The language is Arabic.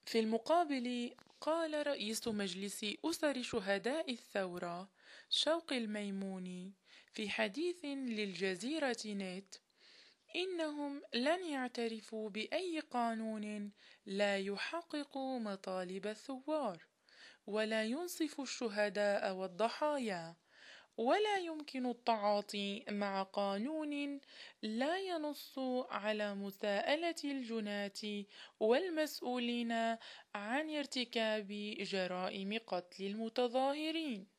في المقابل، قال رئيس مجلس أسر شهداء الثورة شوقي الميموني في حديث للجزيرة نت: إنهم لن يعترفوا بأي قانون لا يحقق مطالب الثوار، ولا ينصف الشهداء والضحايا، ولا يمكن التعاطي مع قانون لا ينص على مساءلة الجناة والمسؤولين عن ارتكاب جرائم قتل المتظاهرين.